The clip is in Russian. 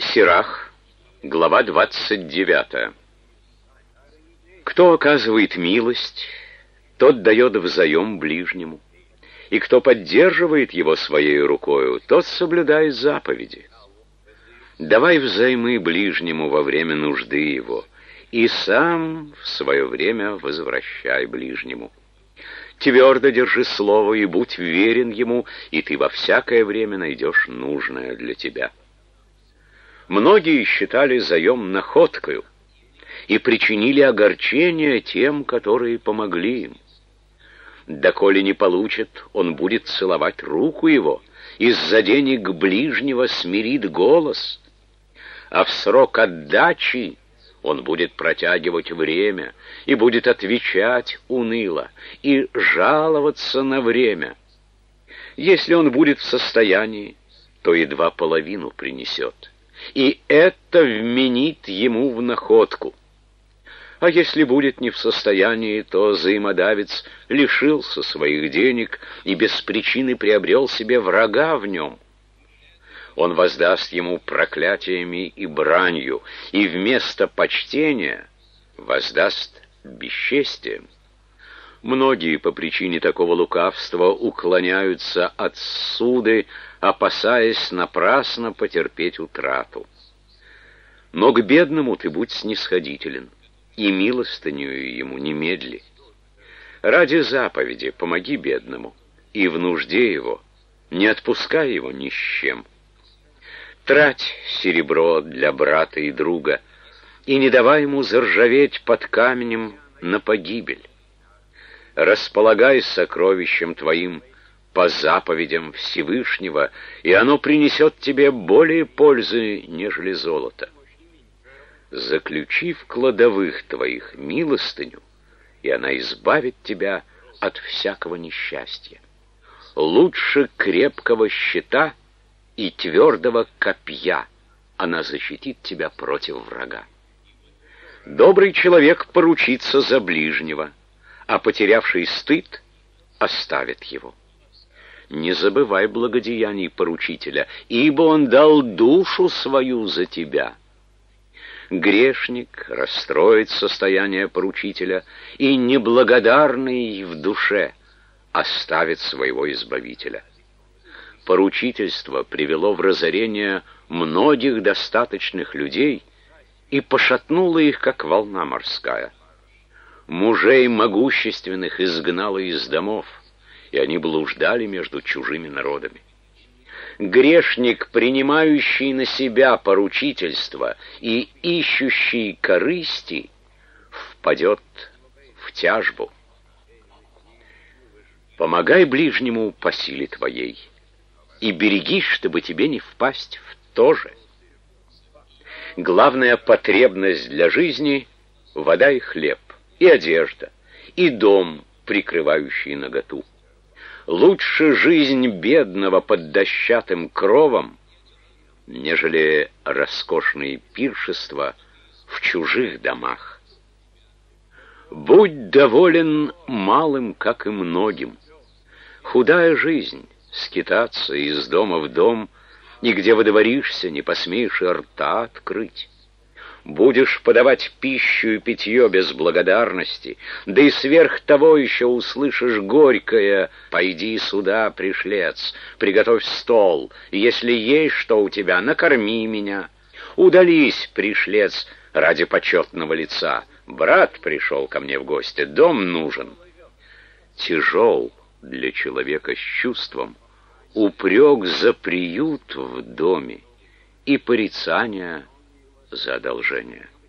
Сирах, глава 29. Кто оказывает милость, тот дает взаим ближнему, и кто поддерживает его своей рукою, тот соблюдает заповеди. Давай взаймы ближнему во время нужды его, и сам в свое время возвращай ближнему. Твердо держи слово и будь верен ему, и ты во всякое время найдешь нужное для тебя. Многие считали заем находкою и причинили огорчение тем, которые помогли им. Доколе не получит, он будет целовать руку его, из-за денег ближнего смирит голос, а в срок отдачи он будет протягивать время и будет отвечать уныло и жаловаться на время. Если он будет в состоянии, то едва половину принесет, и это вменит ему в находку. А если будет не в состоянии, то взаимодавец лишился своих денег и без причины приобрел себе врага в нем. Он воздаст ему проклятиями и бранью, и вместо почтения воздаст бесчестием. Многие по причине такого лукавства уклоняются от суды, опасаясь напрасно потерпеть утрату. Но к бедному ты будь снисходителен, и милостынею ему немедли. Ради заповеди помоги бедному, и в нужде его не отпускай его ни с чем. Трать серебро для брата и друга, и не давай ему заржаветь под камнем на погибель. Располагай сокровищем твоим по заповедям Всевышнего, и оно принесет тебе более пользы, нежели золото. Заключи в кладовых твоих милостыню, и она избавит тебя от всякого несчастья. Лучше крепкого щита и твердого копья она защитит тебя против врага. Добрый человек поручится за ближнего, а потерявший стыд оставит его. Не забывай благодеяний поручителя, ибо он дал душу свою за тебя. Грешник расстроит состояние поручителя, и неблагодарный в душе оставит своего избавителя. Поручительство привело в разорение многих достаточных людей и пошатнуло их, как волна морская. Мужей могущественных изгнало из домов, и они блуждали между чужими народами. Грешник, принимающий на себя поручительство и ищущий корысти, впадет в тяжбу. Помогай ближнему по силе твоей, и берегись, чтобы тебе не впасть в то же. Главная потребность для жизни — вода и хлеб, и одежда, и дом, прикрывающий наготу. Лучше жизнь бедного под дощатым кровом, нежели роскошные пиршества в чужих домах. Будь доволен малым, как и многим. Худая жизнь — скитаться из дома в дом, и где водворишься, не посмеешь и рта открыть. Будешь подавать пищу и питье без благодарности, да и сверх того еще услышишь горькое: «Пойди сюда, пришлец, приготовь стол, и если есть что у тебя, накорми меня». Удались, пришлец, ради почетного лица: «Брат пришел ко мне в гости, дом нужен». Тяжел для человека с чувством упрек за приют в доме и порицание за одолжение.